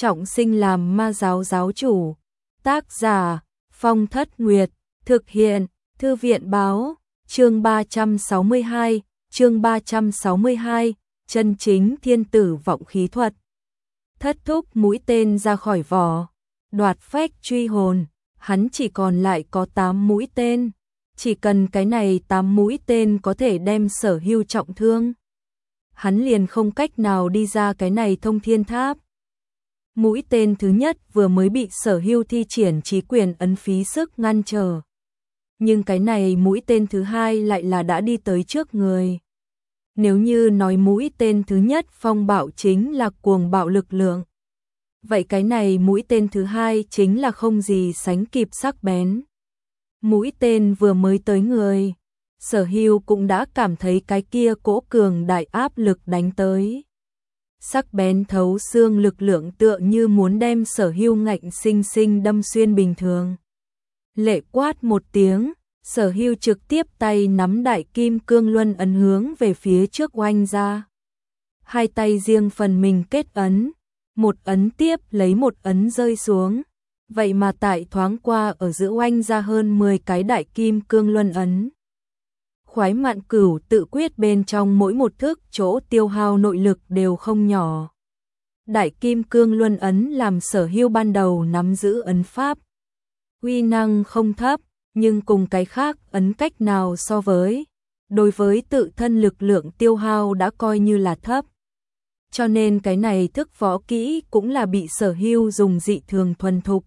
trọng sinh làm ma giáo giáo chủ. Tác giả Phong Thất Nguyệt, thực hiện Thư viện báo, chương 362, chân chính thiên tử vọng khí thuật. Thất thúc mũi tên ra khỏi vỏ, đoạt phách truy hồn, hắn chỉ còn lại có 8 mũi tên, chỉ cần cái này 8 mũi tên có thể đem Sở Hưu trọng thương. Hắn liền không cách nào đi ra cái này thông thiên tháp. Mũi tên thứ nhất vừa mới bị Sở Hưu thi triển chí quyền ấn phí sức ngăn trở. Nhưng cái này mũi tên thứ hai lại là đã đi tới trước người. Nếu như nói mũi tên thứ nhất phong bạo chính là cuồng bạo lực lượng, vậy cái này mũi tên thứ hai chính là không gì sánh kịp sắc bén. Mũi tên vừa mới tới người, Sở Hưu cũng đã cảm thấy cái kia cỗ cường đại áp lực đánh tới. Sắc bén thấu xương lực lượng tựa như muốn đem Sở Hưu ngạnh sinh sinh đâm xuyên bình thường. Lệ quát một tiếng, Sở Hưu trực tiếp tay nắm đại kim cương luân ấn hướng về phía trước oanh ra. Hai tay riêng phần mình kết ấn, một ấn tiếp lấy một ấn rơi xuống. Vậy mà tại thoáng qua ở giữa oanh ra hơn 10 cái đại kim cương luân ấn. Khoái Mạn Cửu tự quyết bên trong mỗi một thức chỗ tiêu hao nội lực đều không nhỏ. Đại kim cương luân ấn làm Sở Hưu ban đầu nắm giữ ấn pháp. Uy năng không thấp, nhưng cùng cái khác ấn cách nào so với. Đối với tự thân lực lượng tiêu hao đã coi như là thấp. Cho nên cái này thức võ kỹ cũng là bị Sở Hưu dùng dị thường thuần thục.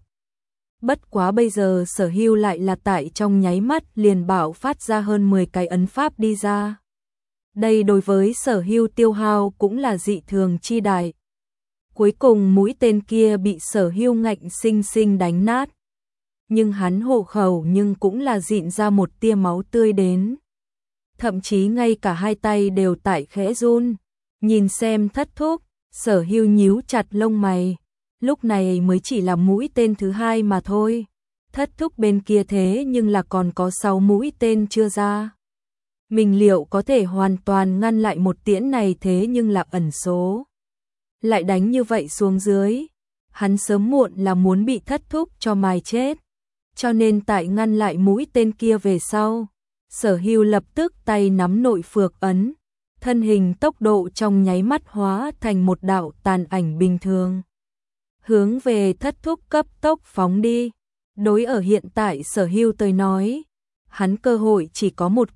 Bất quá bây giờ Sở Hưu lại là tại trong nháy mắt liền bạo phát ra hơn 10 cái ấn pháp đi ra. Đây đối với Sở Hưu tiêu hao cũng là dị thường chi đại. Cuối cùng mũi tên kia bị Sở Hưu ngạnh sinh sinh đánh nát. Nhưng hắn hộ khẩu nhưng cũng là dịn ra một tia máu tươi đến. Thậm chí ngay cả hai tay đều tại khẽ run. Nhìn xem thất thúc, Sở Hưu nhíu chặt lông mày. Lúc này mới chỉ là mũi tên thứ hai mà thôi. Thất thúc bên kia thế nhưng là còn có 6 mũi tên chưa ra. Mình liệu có thể hoàn toàn ngăn lại một tiễn này thế nhưng là ẩn số. Lại đánh như vậy xuống dưới. Hắn sớm muộn là muốn bị thất thúc cho mài chết. Cho nên tại ngăn lại mũi tên kia về sau. Sở Hưu lập tức tay nắm nội phược ấn. Thân hình tốc độ trong nháy mắt hóa thành một đạo tàn ảnh bình thường. Hướng về thất thúc cấp tốc phóng đi. Đối ở hiện tại Sở Hưu tới nói, hắn cơ hội chỉ có một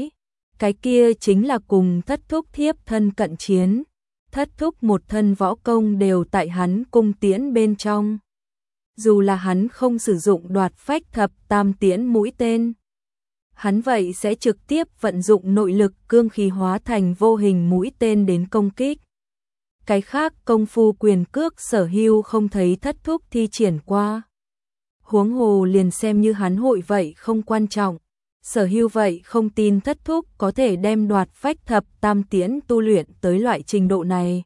cái kia chính là cùng thất thúc thiếp thân cận chiến. Thất thúc một thân võ công đều tại hắn cung tiễn bên trong. Dù là hắn không sử dụng đoạt phách thập tam tiễn mũi tên, hắn vậy sẽ trực tiếp vận dụng nội lực cương khí hóa thành vô hình mũi tên đến công kích. Cái khác công phu quyền cước Sở Hưu không thấy thất thúc thi triển qua. Huống hồ liền xem như hắn hội vậy không quan trọng. Sở Hưu vậy không tin thất thúc có thể đem đoạt phách thập tam tiễn tu luyện tới loại trình độ này.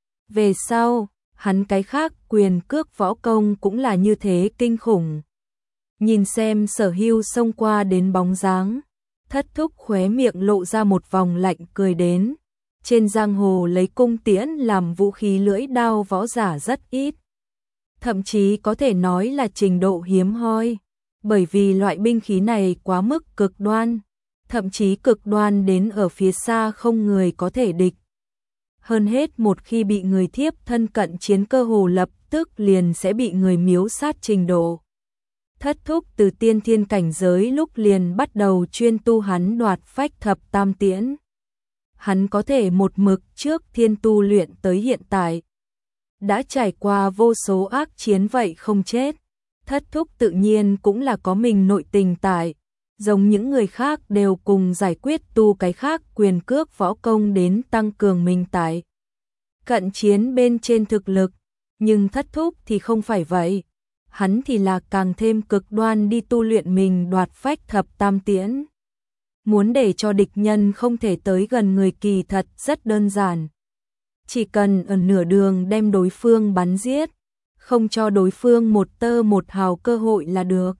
Về sau, hắn cái khác quyền cước võ công cũng là như thế kinh khủng. Nhìn xem Sở Hưu xông qua đến bóng dáng, thất thúc khóe miệng lộ ra một vòng lạnh cười đến. Trên giang hồ lấy cung tiễn làm vũ khí lưỡi đao võ giả rất ít. Thậm chí có thể nói là trình độ hiếm hoi. Bởi vì loại binh khí này quá mức cực đoan. Thậm chí cực đoan đến ở phía xa không người có thể địch. Hơn hết một khi bị người thiếp thân cận chiến cơ hồ lập tức liền sẽ bị người miếu sát trình độ. Thất thúc từ tiên thiên cảnh giới lúc liền bắt đầu chuyên tu hắn đoạt phách thập tam tiễn. Hắn có thể một mực trước thiên tu luyện tới hiện tại. Đã trải qua vô số ác chiến vậy không chết. Thất thúc tự nhiên cũng là có mình nội tình tại. Giống những người khác đều cùng giải quyết tu cái khác quyền cước võ công đến tăng cường mình tại. Cận chiến bên trên thực lực. Nhưng thất thúc thì không phải vậy. Hắn thì là càng thêm cực đoan đi tu luyện mình đoạt phách thập tam tiễn. Muốn để cho địch nhân không thể tới gần người kỳ thật rất đơn giản. Chỉ cần ở nửa đường đem đối phương bắn giết, không cho đối phương một tơ một hào cơ hội là được.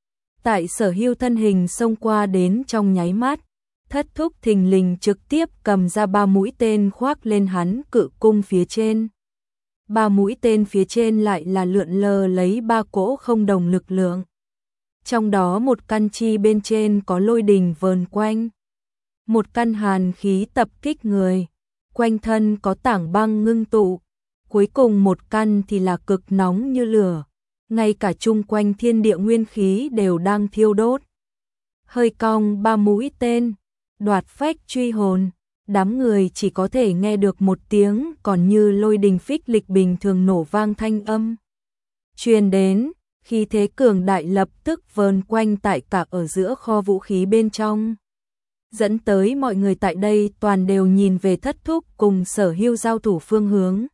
Tại Sở Hưu thân hình xông qua đến trong nháy mắt, thất thúc thình lình trực tiếp cầm ra 3 mũi tên khoác lên hắn cự cung phía trên. ba mũi tên phía trên lại là lượn lờ lấy ba cỗ không đồng lực lượng. Trong đó một căn chi bên trên có lôi đình vờn quanh, một căn hàn khí tập kích người, quanh thân có tảng băng ngưng tụ, cuối cùng một căn thì là cực nóng như lửa, ngay cả chung quanh thiên địa nguyên khí đều đang thiêu đốt. Hơi cong ba mũi tên, đoạt phách truy hồn, đám người chỉ có thể nghe được một tiếng còn như lôi đình phích lịch bình thường nổ vang thanh âm truyền đến, khí thế cường đại lập tức vờn quanh tại cả ở giữa kho vũ khí bên trong, dẫn tới mọi người tại đây toàn đều nhìn về Thất Thúc cùng Sở Hưu giao thủ phương hướng.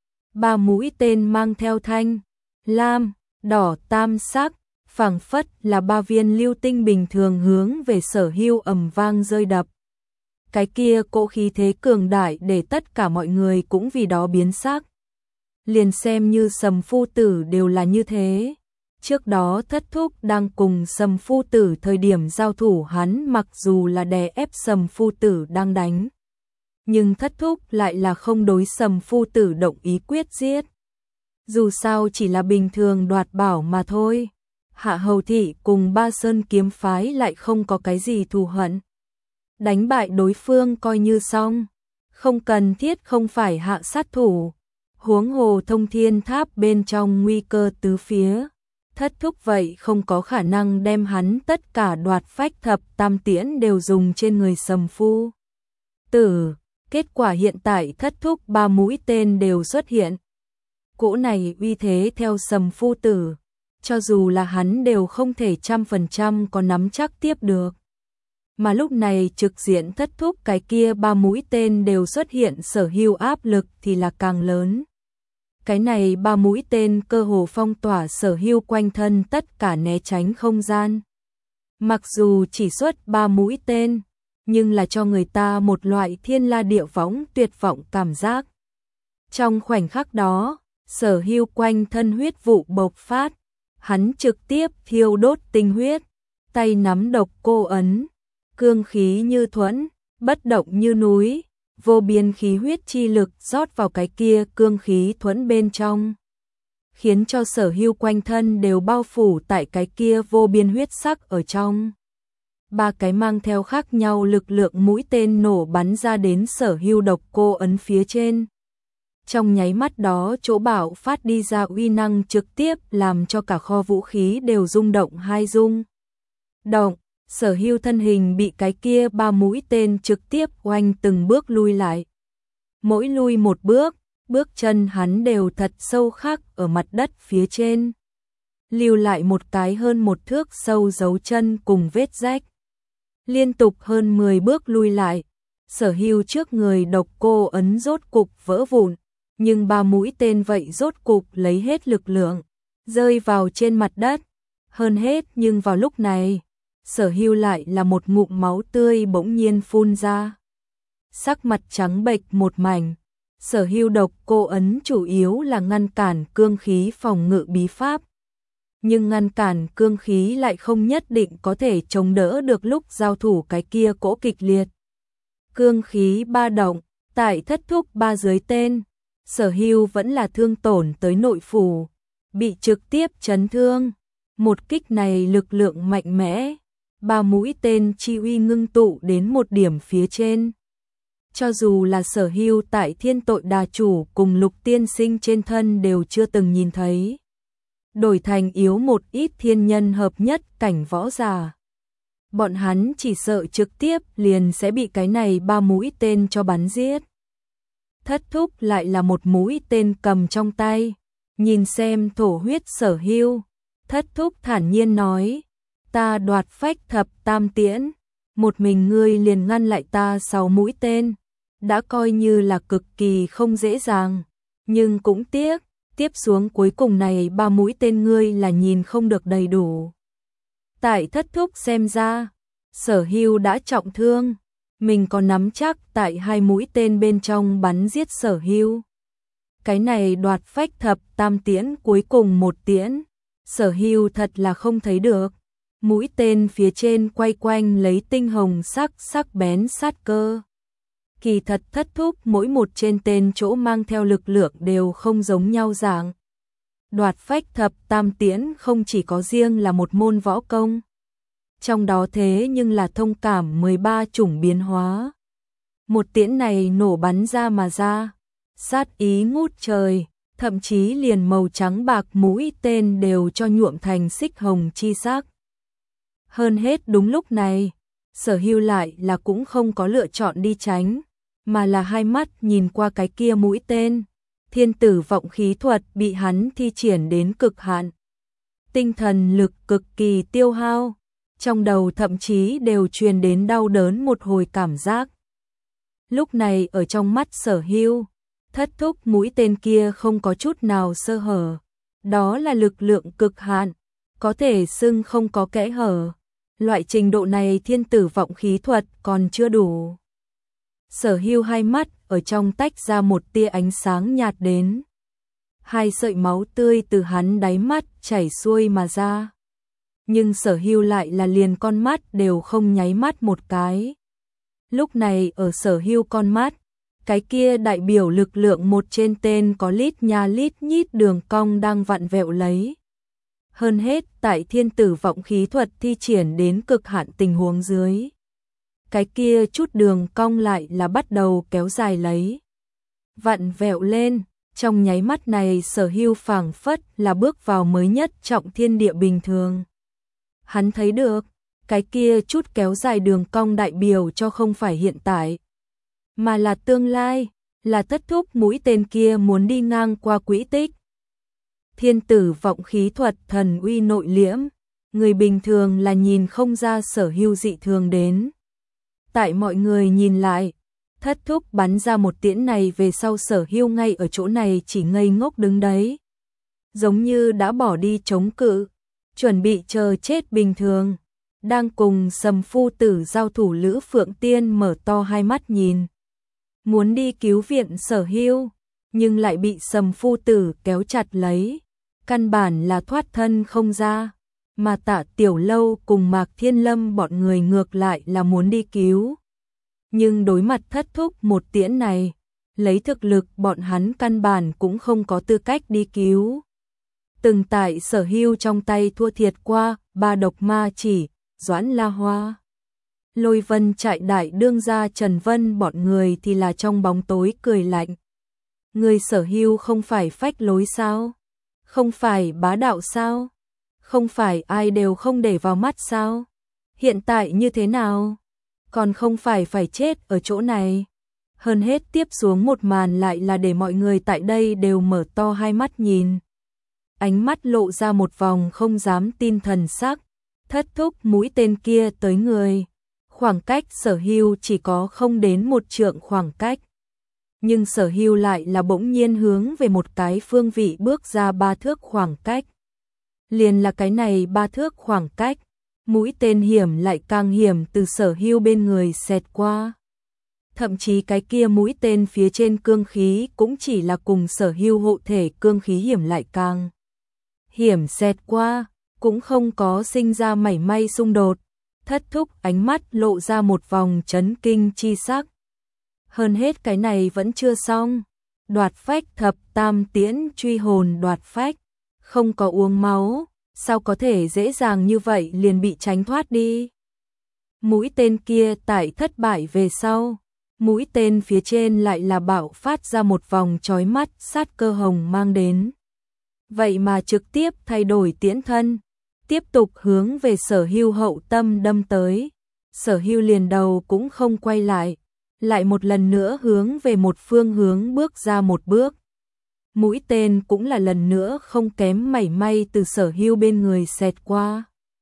Ba mũi tên mang theo thanh, lam, đỏ tam sắc, phảng phất là ba viên lưu tinh bình thường hướng về Sở Hưu ầm vang rơi đập. Cái kia cỗ khí thế cường đại để tất cả mọi người cũng vì đó biến sắc. Liền xem như Sầm Phu Tử đều là như thế. Trước đó Thất Thúc đang cùng Sầm Phu Tử thời điểm giao thủ, hắn mặc dù là đè ép Sầm Phu Tử đang đánh, nhưng Thất Thúc lại là không đối Sầm Phu Tử động ý quyết giết. Dù sao chỉ là bình thường đoạt bảo mà thôi. Hạ Hầu Thị cùng Ba Sơn kiếm phái lại không có cái gì thù hận. Đánh bại đối phương coi như xong, không cần thiết không phải hạ sát thủ. Huống hồ Thông Thiên Tháp bên trong nguy cơ tứ phía, Thất Thúc vậy không có khả năng đem hắn tất cả đoạt phách thập tam tiễn đều dùng trên người Sầm Phu Tử. Kết quả hiện tại Thất Thúc ba mũi tên đều xuất hiện. Cỗ này uy thế theo Sầm Phu Tử, cho dù là hắn đều không thể 100% có nắm chắc tiếp được. Mà lúc này trực diện Thất Thúc cái kia ba mũi tên đều xuất hiện, Sở Hưu áp lực thì là càng lớn. Cái này ba mũi tên cơ hồ phong tỏa Sở Hưu quanh thân tất cả né tránh không gian. Mặc dù chỉ xuất ba mũi tên, nhưng là cho người ta một loại thiên la địa võng tuyệt vọng cảm giác. Trong khoảnh khắc đó, Sở Hưu quanh thân huyết vụ bộc phát, hắn trực tiếp thiêu đốt tinh huyết, tay nắm độc cô ấn, cương khí như thuẫn, bất động như núi, vô biên khí huyết chi lực rót vào cái kia cương khí thuẫn bên trong, khiến cho Sở Hưu quanh thân đều bao phủ tại cái kia vô biên huyết sắc ở trong. Ba cái mang theo khác nhau lực lượng mũi tên nổ bắn ra đến Sở Hưu độc cô ấn phía trên. Trong nháy mắt đó chỗ bạo phát đi ra uy năng trực tiếp làm cho cả kho vũ khí đều rung động hai rung động. Sở Hưu thân hình bị cái kia ba mũi tên trực tiếp oanh từng bước lui lại. Mỗi lui một bước, bước chân hắn đều thật sâu khắc ở mặt đất phía trên, lưu lại một cái hơn một thước sâu dấu chân cùng vết rách. Liên tục hơn 10 bước lui lại, Sở Hưu trước người độc cô ấn rốt cục vỡ vụn, nhưng ba mũi tên vậy rốt cục lấy hết lực lượng, rơi vào trên mặt đất. Hơn hết nhưng vào lúc này, Sở Hưu lại là một ngụm máu tươi bỗng nhiên phun ra. Sắc mặt trắng bệch một mảnh. Sở Hưu độc cô ấn chủ yếu là ngăn cản cương khí phòng ngự bí pháp, nhưng ngăn cản cương khí lại không nhất định có thể chống đỡ được lúc giao thủ cái kia cỗ kịch liệt. Cương khí ba động, tại Thất Thúc ba dưới tên, Sở Hưu vẫn là thương tổn tới nội phủ, bị trực tiếp chấn thương. Một kích này lực lượng mạnh mẽ, ba mũi tên chi uy ngưng tụ đến một điểm phía trên. Cho dù là Sở Hưu tại Thiên Tội Đà Chủ cùng Lục Tiên Sinh trên thân đều chưa từng nhìn thấy. Đổi thành yếu một ít thiên nhân hợp nhất cảnh võ giả, bọn hắn chỉ sợ trực tiếp liền sẽ bị cái này ba mũi tên cho bắn giết. Thất Thúc lại là một mũi tên cầm trong tay, nhìn xem thổ huyết Sở Hưu, Thất Thúc thản nhiên nói: ta đoạt phách thập tam tiễn, một mình ngươi liền ngăn lại ta 6 mũi tên, đã coi như là cực kỳ không dễ dàng, nhưng cũng tiếc, tiếp xuống cuối cùng này 3 mũi tên ngươi là nhìn không được đầy đủ. Tại Thất Thúc xem ra, Sở Hưu đã trọng thương, mình có nắm chắc tại 2 mũi tên bên trong bắn giết Sở Hưu. Cái này đoạt phách thập tam tiễn cuối cùng một tiễn, Sở Hưu thật là không thấy được. Mũi tên phía trên quay quanh lấy tinh hồng sắc sắc bén sát cơ. Kỳ thật Thất Thúc mỗi một trên tên chỗ mang theo lực lượng đều không giống nhau dạng. Đoạt phách thập tam tiễn không chỉ có riêng là một môn võ công. Trong đó thế nhưng là thông cảm 13 chủng biến hóa. Một tiễn này nổ bắn ra mà ra, sát ý ngút trời, thậm chí liền màu trắng bạc mũi tên đều cho nhuộm thành xích hồng chi sắc. Hơn hết đúng lúc này, Sở Hưu lại là cũng không có lựa chọn đi tránh, mà là hai mắt nhìn qua cái kia mũi tên. Thiên tử vọng khí thuật bị hắn thi triển đến cực hạn. Tinh thần lực cực kỳ tiêu hao, trong đầu thậm chí đều truyền đến đau đớn một hồi cảm giác. Lúc này ở trong mắt Sở Hưu, Thất Thúc mũi tên kia không có chút nào sơ hở. Đó là lực lượng cực hạn, có thể xưng không có kẽ hở. Loại trình độ này thiên tử vọng khí thuật còn chưa đủ. Sở Hưu hai mắt ở trong tách ra một tia ánh sáng nhạt đến. Hai sợi máu tươi từ hắn đáy mắt chảy xuôi mà ra. Nhưng Sở Hưu lại là liền con mắt đều không nháy mắt một cái. Lúc này ở Sở Hưu con mắt, cái kia đại biểu lực lượng một trên tên có lít nha lít nhít đường cong đang vặn vẹo lấy. Hơn hết tại thiên tử vọng khí thuật thi triển đến cực hạn tình huống dưới. Cái kia chút đường cong lại là bắt đầu kéo dài lấy. Vặn vẹo lên, trong nháy mắt này Sở Hưu phảng phất là bước vào mới nhất trọng thiên địa bình thường. Hắn thấy được, cái kia chút kéo dài đường cong đại biểu cho không phải hiện tại, mà là tương lai, là Thất Thúc mũi tên kia muốn đi ngang qua quỹ tích. Thiên tử vọng khí thuật thần uy nội liễm, người bình thường là nhìn không ra Sở Hưu dị thường đến. Tại mọi người nhìn lại, Thất Thúc bắn ra một tiễn này về sau Sở Hưu ngay ở chỗ này chỉ ngây ngốc đứng đấy. Giống như đã bỏ đi chống cự, chuẩn bị chờ chết bình thường. Đang cùng Sầm Phu Tử giao thủ Lữ Phượng Tiên mở to hai mắt nhìn. Muốn đi cứu viện Sở Hưu, nhưng lại bị Sầm Phu Tử kéo chặt lấy. Căn bản là thoát thân không ra, mà Tạ Tiểu Lâu cùng Mạc Thiên Lâm bọn người ngược lại là muốn đi cứu. Nhưng đối mặt Thất Thúc một tiễn này, lấy thực lực bọn hắn căn bản cũng không có tư cách đi cứu. Từng tại Sở Hưu trong tay thua thiệt qua, ba độc ma chỉ, Doãn La Hoa. Lôi Vân Trại đại đương gia Trần Vân bọn người thì là trong bóng tối cười lạnh. Người Sở Hưu không phải phách lối sao? Không phải bá đạo sao? Không phải ai đều không để vào mắt sao? Hiện tại như thế nào? Còn không phải phải chết ở chỗ này. Hơn hết tiếp xuống một màn lại là để mọi người tại đây đều mở to hai mắt nhìn. Ánh mắt lộ ra một vòng không dám tin thần sắc. Thất Thúc mũi tên kia tới người. Khoảng cách Sở Hưu chỉ có không đến một trượng khoảng cách. Nhưng Sở Hưu lại là bỗng nhiên hướng về một cái phương vị bước ra 3 thước khoảng cách. Liền là cái này 3 thước khoảng cách, mũi tên hiểm lại càng hiểm từ Sở Hưu bên người xẹt qua. Thậm chí cái kia mũi tên phía trên cương khí cũng chỉ là cùng Sở Hưu hộ thể cương khí hiểm lại càng hiểm xẹt qua, cũng không có sinh ra mảy may xung đột. Thất Thúc ánh mắt lộ ra một vòng chấn kinh chi sắc. Hơn hết cái này vẫn chưa xong. Đoạt phách thập tam tiễn truy hồn đoạt phách. Không có uống máu, sao có thể dễ dàng như vậy liền bị tránh thoát đi. Mũi tên kia tại thất bại về sau. Mũi tên phía trên lại là bạo phát ra một vòng chói mắt sát cơ hồng mang đến. Vậy mà trực tiếp thay đổi tiễn thân. Tiếp tục hướng về Sở Hưu hậu tâm đâm tới. Sở Hưu liền đầu cũng không quay lại. Lại một lần nữa hướng về một phương hướng bước ra một bước. Mũi tên cũng là lần nữa không kém mảy may từ Sở Hưu bên người xẹt qua.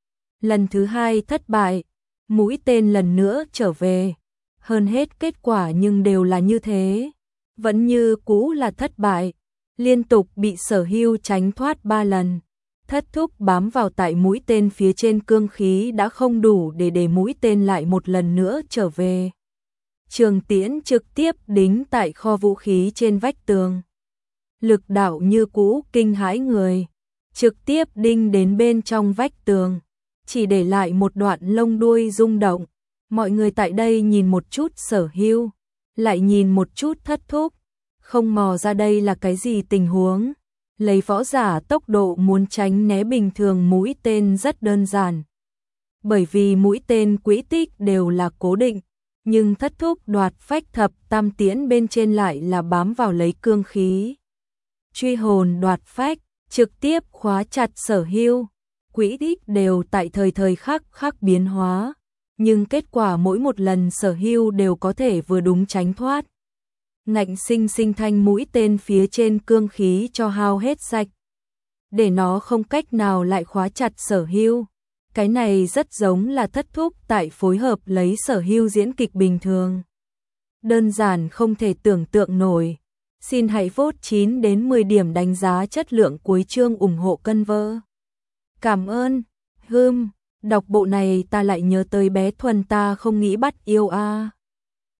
Lần thứ hai thất bại, mũi tên lần nữa trở về. Hơn hết kết quả nhưng đều là như thế. Vẫn như cũ là thất bại. Liên tục bị Sở Hưu tránh thoát 3 lần. Thất Thúc bám vào tại mũi tên phía trên cương khí đã không đủ để mũi tên lại một lần nữa trở về. Trường tiễn trực tiếp đính tại kho vũ khí trên vách tường. Lực đạo như cũ kinh hãi người, trực tiếp đinh đến bên trong vách tường, chỉ để lại một đoạn lông đuôi rung động. Mọi người tại đây nhìn một chút Sở Hưu, lại nhìn một chút Thất Thúc, không mò ra đây là cái gì tình huống. Lấy võ giả tốc độ muốn tránh né bình thường mũi tên rất đơn giản. Bởi vì mũi tên quỹ tích đều là cố định, nhưng Thất Thúc đoạt phách thập tam tiễn bên trên lại là bám vào lấy cương khí. Truy hồn đoạt phách, trực tiếp khóa chặt Sở Hưu, quỹ tích đều tại thời khắc biến hóa, nhưng kết quả mỗi một lần Sở Hưu đều có thể vừa đúng tránh thoát. Ngạnh sinh sinh thanh mũi tên phía trên cương khí cho hao hết sạch, để nó không cách nào lại khóa chặt Sở Hưu. Cái này rất giống là Thất Thúc tại phối hợp lấy Sở Hưu diễn kịch bình thường. Đơn giản không thể tưởng tượng nổi. Xin hãy vote 9 đến 10 điểm đánh giá chất lượng cuối chương ủng hộ cân vơ. Cảm ơn. Đọc bộ này ta lại nhớ tới bé Thuần ta không nghĩ bắt yêu a.